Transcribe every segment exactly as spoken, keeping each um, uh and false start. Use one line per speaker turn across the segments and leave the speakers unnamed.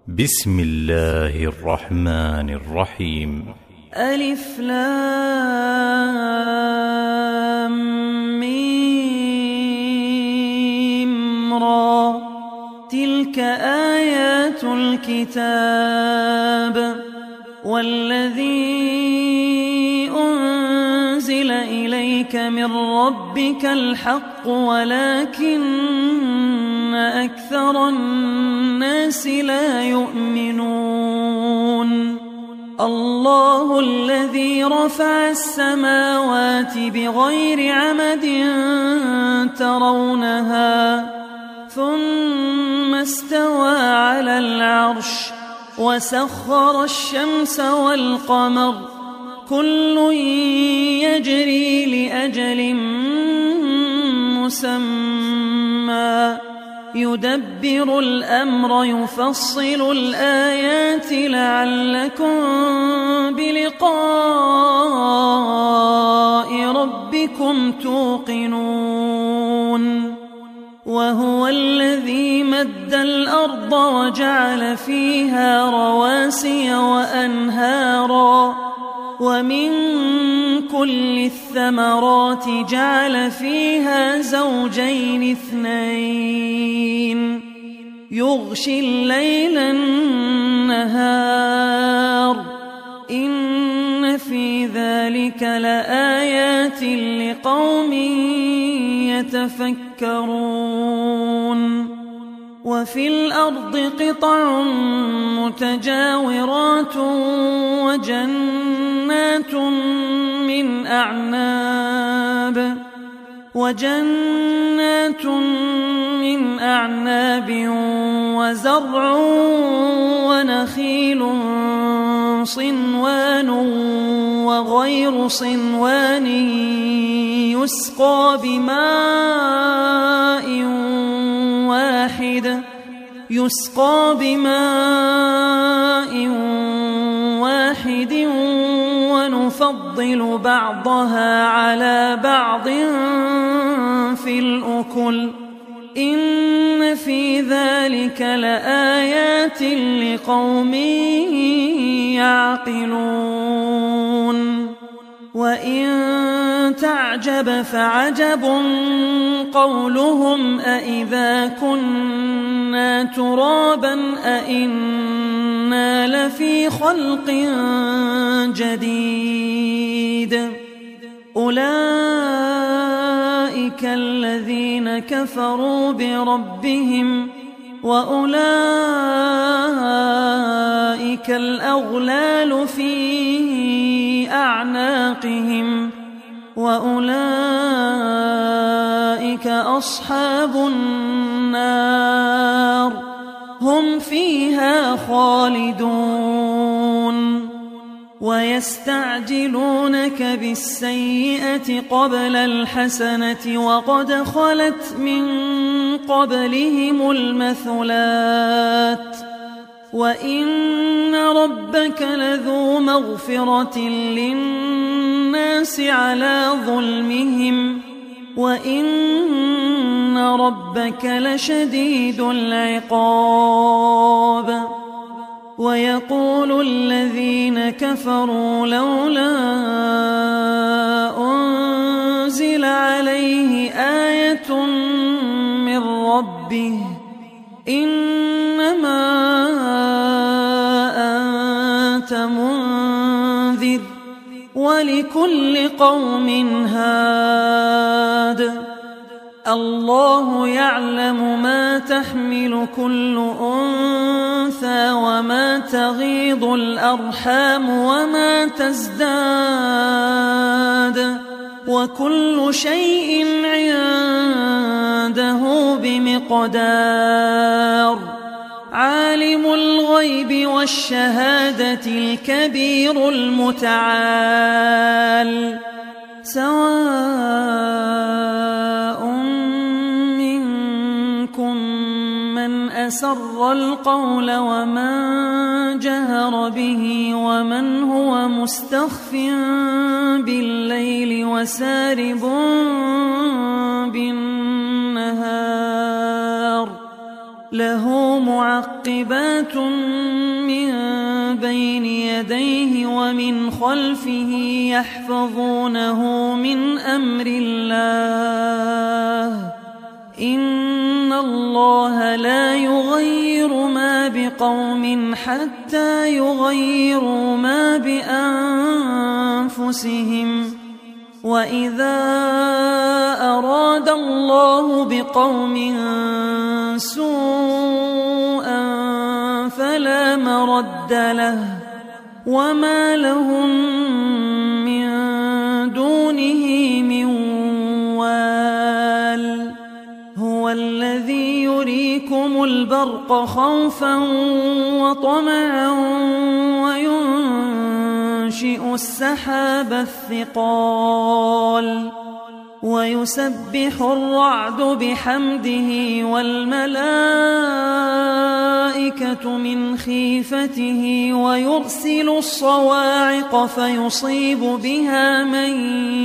بسم الله الرحمن الرحيم.
ألف لام ميم را. تلك آيات الكتاب والذي أنزل إليك من ربك الحق ولكن أكثر الناس لا يؤمنون. الله الذي رفع السماوات بغير عمد ترونها ثم استوى على العرش وسخر الشمس والقمر كل يجري لأجل مسمى يدبر الأمر يفصل الآيات لعلكم بلقاء ربكم توقنون. وهو الذي مد الأرض وجعل فيها رواسي وأنهارا ومن كل الثمرات جعل فيها زوجين اثنين يغشي الليل النهار إن في ذلك لآيات لقوم يتفكرون. وفي الأرض قطع متجاورات وجنات من أعناب وجنات من أعناب وزرع ونخيل صنوان وغير صنوان يسقى بماء واحد يسقى بماء واحد ونفضل بعضها على بعض في الأكل إن في ذلك لآيات لقوم يعقلون. وإن تعجب فعجب قولهم أإذا كنا ترابا أإنا لفي خلق جديد. أولئك الذين كفروا بربهم وأولئك الأغلال في أعناقهم وأولئك أصحاب النار هم فيها خالدون. ويستعجلونك بالسيئة قبل الحسنة وقد خلت من قبلهم المثلات وإن ربك لذو مغفرة للناس على ظلمهم وإن ربك لشديد العقاب. ويقول الذين كفروا لولا أنزل عليه آية من ربه إنما أنت منذر ولكل قوم هاد. الله يعلم ما تحمل كل أنثى وما تغيض الأرحام وما تزداد وكل شيء عنده بمقدار. عالم الغيب والشهادة الكبير المتعال سواء منكم من أسر القول ومن جهر به ومن هو مستخف بالليل وسارب بالنهار له معقبات من بين يديه ومن خلفه يحفظونه من أمر الله إن الله لا يغير ما بقوم حتى يغيروا ما بأنفسهم وإذا أراد الله بقوم سوءا فلا مرد له وما لهم من دونه من وال هو الذي يريكم البرق خوفا وطمعا وينشئ السحاب الثقال ويسبح الرعد بحمده والملائكة من خيفته ويرسل الصواعق فيصيب بها من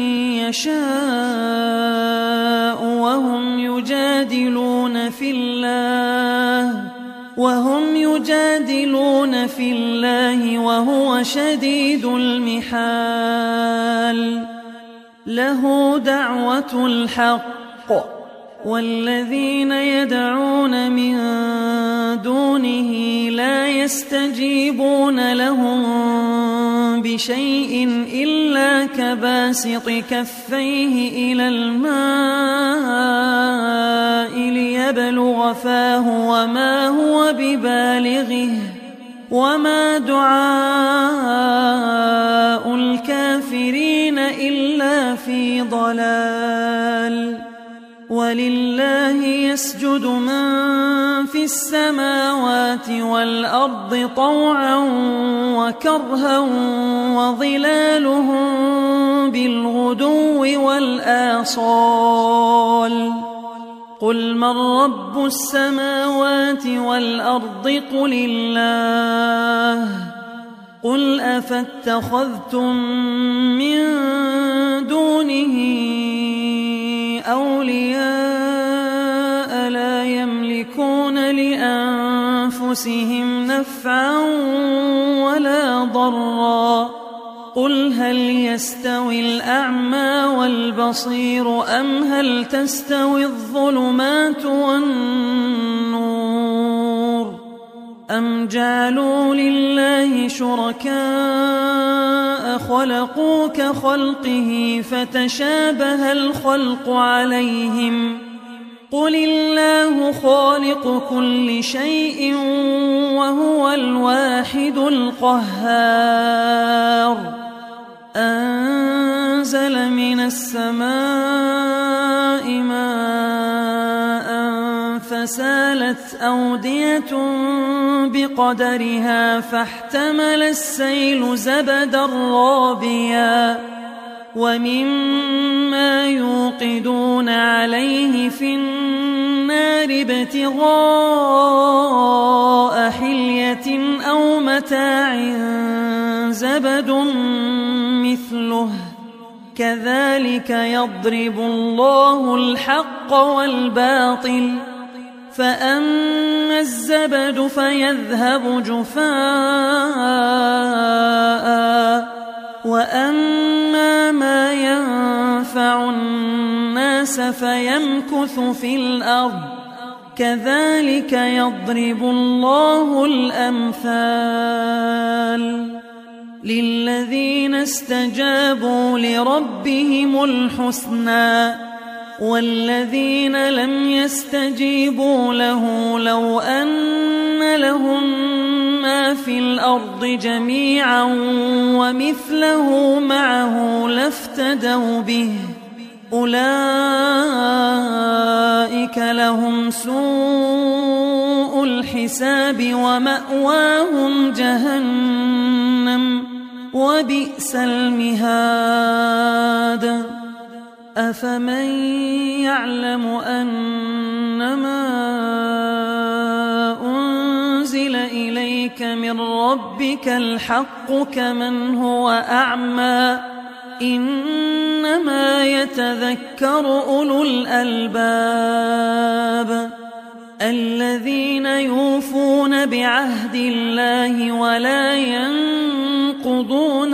يشاء وهم يجادلون في الله وهم يجادلون في الله وهو شديد المحال له دعوة الحق والذين يدعون من دونه لا يستجيبون لهم بشيء إلا كباسط كفيه إلى الماء ليبلغ فاه وما هو ببالغه وما دعاء الكافرين إلا في ضلال ولله يسجد من في السماوات والأرض طوعا وكرها وظلالهم بالغدو والآصال قل من رب السماوات والأرض قل الله قل أفاتخذتم من دونه أولياء لا يملكون لأنفسهم نفعا ولا ضرا قل هل يستوي الأعمى والبصير أم هل تستوي الظلمات والنور أم جعلوا لله شركاء خلقوا كخلقه فتشابه الخلق عليهم قل الله خالق كل شيء وهو الواحد القهار أنزل من السماء ماء فسالت أودية بقدرها فاحتمل السيل زبدا رابيا ومما يوقدون عليه في النار ابتغاء حلية أو متاع زبد مثله كذلك يضرب الله الحق والباطل فأما الزبد فيذهب جفاء وأما ما ينفع الناس فيمكث في الأرض كذلك يضرب الله الأمثال للذين استجابوا لربهم الحسنى والذين لم يستجيبوا له لو أن لهم ما في الأرض جميعا ومثله معه لافتدوا به أولئك لهم سوء الحساب ومأواهم جهنم وبئس المهاد أفمن يعلم أنما أنزل إليك من ربك الحق كمن هو أعمى إنما يتذكر أولو الألباب الذين يوفون بعهد الله ولا ينقضون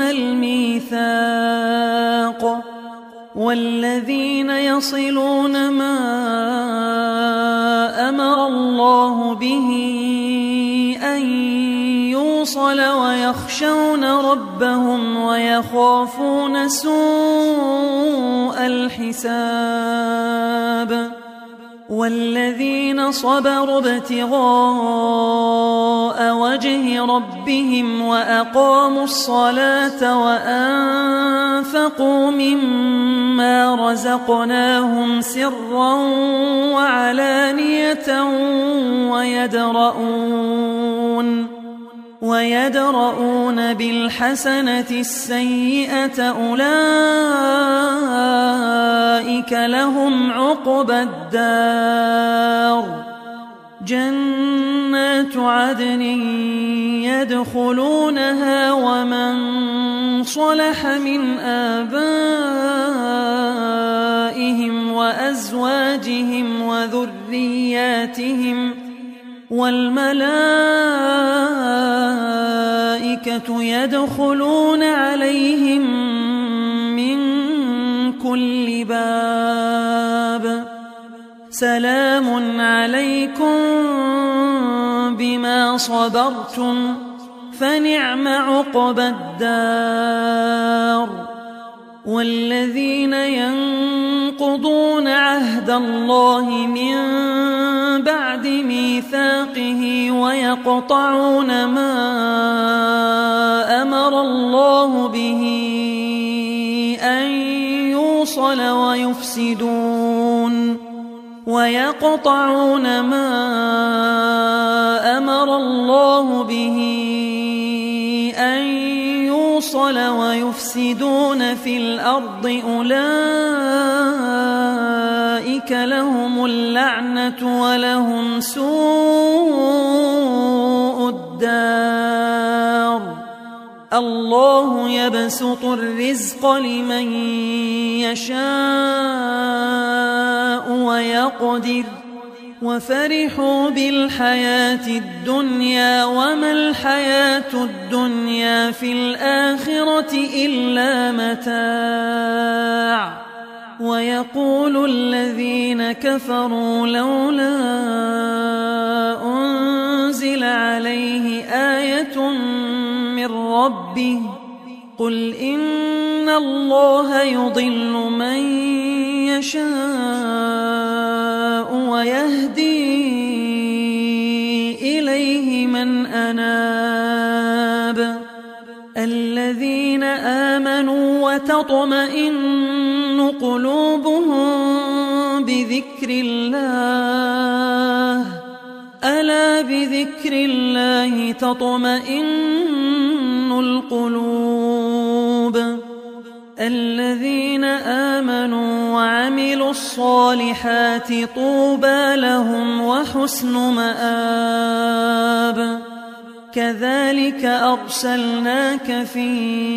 الميثاق والذين يصلون ما أمر الله به أن يوصل ويخشون ربهم ويخافون سوء الحساب والذين صبروا ابتغاء وجه ربهم وأقاموا الصلاة وأنفقوا مما رزقناهم سرا وعلانية ويدرؤون ويدرؤون بالحسنة السيئة أولئك لهم عقبى الدار جنات عدن يدخلونها ومن صلح من آبائهم وأزواجهم وذرياتهم والملائكة يدخلون عليهم من كل باب سلام عليكم بما صبرتم فنعم عقبى الدار والذين ينقضون عهد الله من بعد ميثاقه ويقطعون ما أمر الله به أن يوصل ويفسدون ويقطعون ما أمر الله به أن يوصل ويفسدون في الأرض أولئك لهم اللعنة ولهم سوء الدار الله يبسط الرزق لمن يشاء ويقدر وفرحوا بالحياة الدنيا وما الحياة الدنيا في الآخرة إلا متاع ويقول الذين كفروا لولا أنزل عليه آية من ربه قل إن الله يضل من يشاء ويهدي إليه من أناب الذين آمنوا وتطمئن قلوبهم بذكر الله ألا بذكر الله تطمئن القلوب الذين آمنوا وعملوا الصالحات طوبى لهم وحسن مآب كذلك أرسلناك في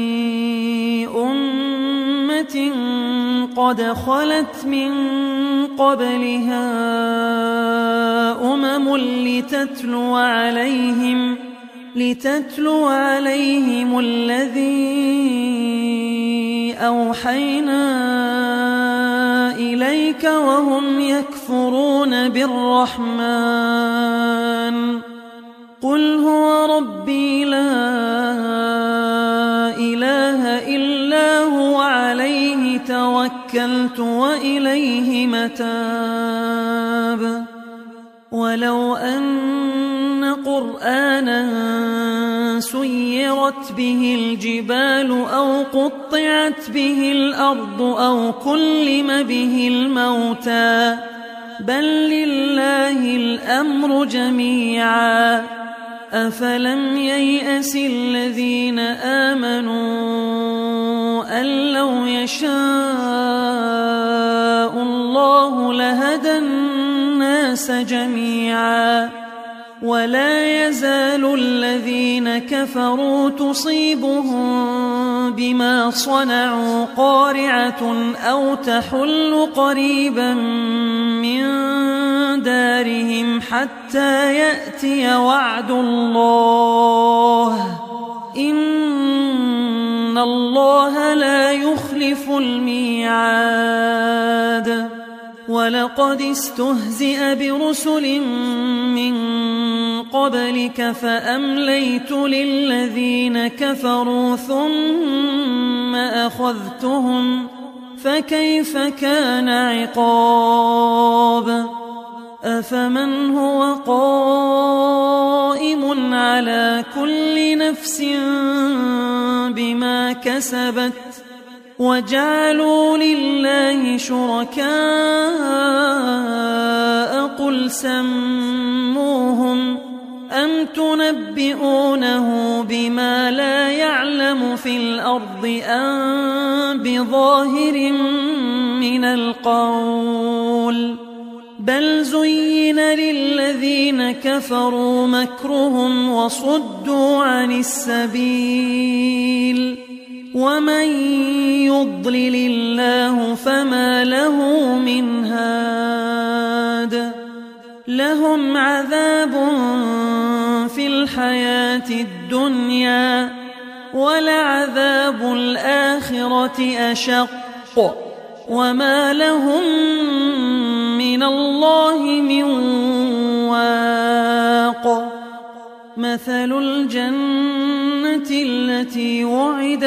أمة قد خلت من قبلها أمم لتتلو عليهم لتتلو عليهم الذي أوحينا إليك وهم يكفرون بالرحمن قل هو ربي لا إله إلا هو عليه توكلت وإليه متاب ولو أن قرآنا سيرت به الجبال أو قطعت به الأرض أو كلم به الموتى بل لله الأمر جميعا أفلم ييأس الذين آمنوا أن لو يشاء الله لهدى الناس جميعا ولا يزال الذين كفروا تصيبهم بما صنعوا قارعة أو تحل قريبا من دارهم حتى يأتي وعد الله إن الله لا يخلف الميعاد. ولقد استهزئ برسل من قبلك فأمليت للذين كفروا ثم أخذتهم فكيف كان عقاب. أفمن هو قائم على كل نفس بما كسبت وجعلوا لله شركاء قل سموهم أم تنبئونه بما لا يعلم في الأرض أم بظاهر من القول بل زين للذين كفروا مكرهم وصدوا عن السبيل ومن يضلل الله فما له من هاد. لهم عذاب في الحياة الدنيا ولعذاب الآخرة أشق وما لهم من الله من واق. مثل الجنة التي وعد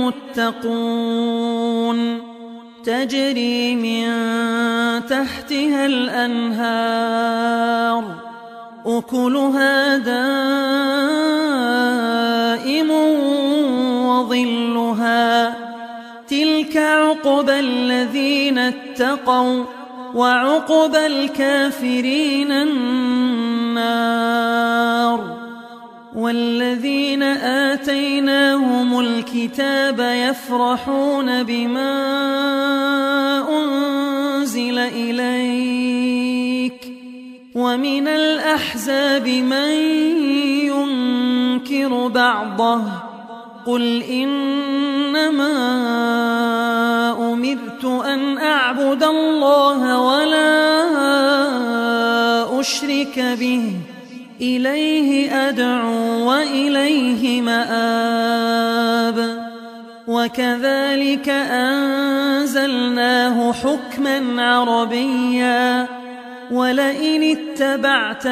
المتقون تجري من تحتها الأنهار أكلها دائم وظلها تلك عقبى الذين اتقوا وعقبى الكافرين النار. والذين آتيناهم الكتاب يفرحون بما أنزل إليك ومن الأحزاب من ينكر بعضه قل إنما أمرت أن أعبد الله ولا أشرك به إليه أدعو وإليه مآب. وكذلك أنزلناه حكما عربيا ولئن اتبعت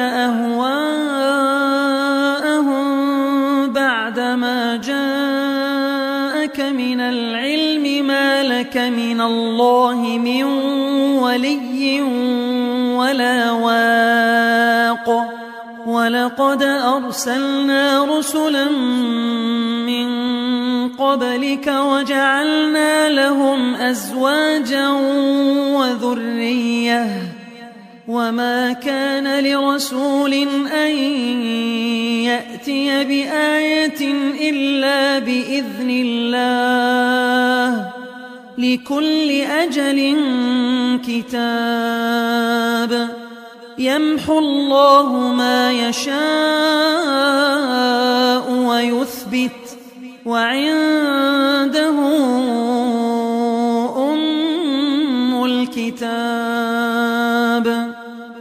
أهواءهم بعدما جاءك من العلم ما لك من الله من ولي ولا واق. ولقد أرسلنا رسلا من قبلك وجعلنا لهم أزواجا وذرية وما كان لرسول أن يأتي بآية إلا بإذن الله لكل أجل كتاب يمحو الله ما يشاء ويثبت وعنده أم الكتاب.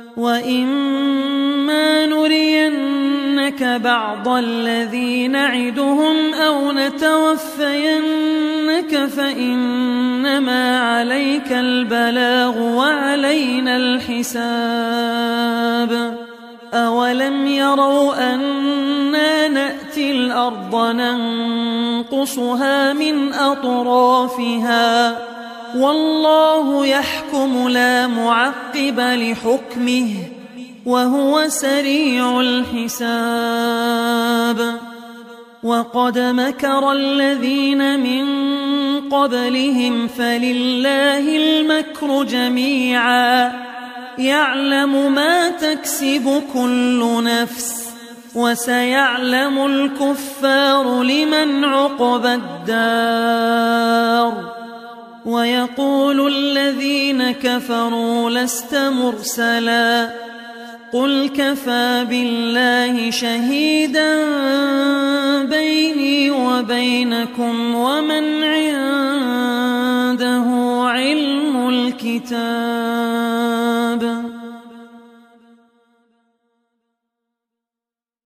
وإما نرينك بعض الذي نعدهم أو نتوفينك فإنما عليك البلاغ وعلينا الحساب. أولم يروا أنا نأتي الأرض ننقصها من أطرافها والله يحكم لا معقب لحكمه وهو سريع الحساب. وقد مكر الذين من قبلهم فلله المكر جميعا يعلم ما تكسب كل نفس وسيعلم الكفار لمن عقبى الدار. ويقول الذين كفروا لست مرسلا قل كفى بالله شهيدا بيني وبينكم ومن عنده علم الكتاب.